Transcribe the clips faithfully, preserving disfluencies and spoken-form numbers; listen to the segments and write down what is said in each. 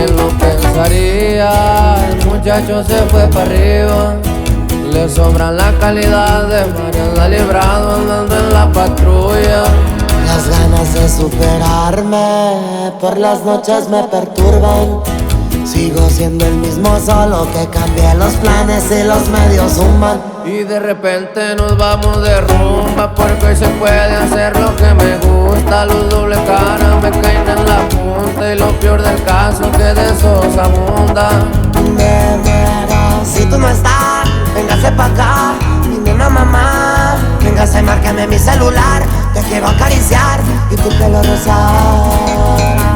¿quién lo pensaría? El muchacho se fue para arriba. Le sobra la calidad de Mariana Librado andando en la patrulla. Las ganas de superarme por las noches me perturban. Sigo siendo el mismo, solo que cambié los planes y los medios suman. Y de repente nos vamos de rumba, porque hoy se puede hacer lo que me gusta. Los doble cara me caen en la punta, y lo peor del caso que de esos abunda. Me muero si tú no estás, véngase pa' acá, mi nena mamá. Véngase, márcame mi celular, te quiero acariciar y tu pelo rosar.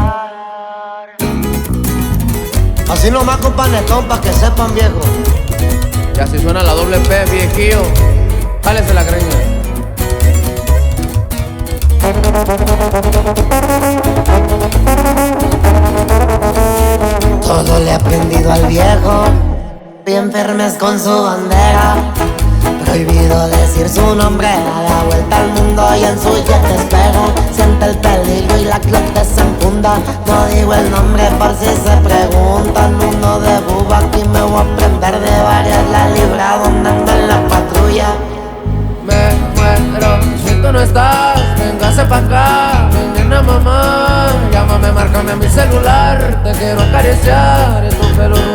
Así nomás con panetón pa' que sepan, viejo. Y así suena la doble P, viejillo. Jálese la greña. Todo le he aprendido al viejo, bien firmes con su bandera. Prohibido decir su nombre, a la vuelta al mundo y en su jet espera. Siente el peligro y la clote se enfunda. No digo el nombre por si se preguntan. Uno de buba, aquí me voy a prender de varias. La Librado andando en la patrulla. Me muero si tú no estás, véngase pa' acá, mi nena mamá. Llámame, márcame a mi celular, te quiero acariciar y tu pelo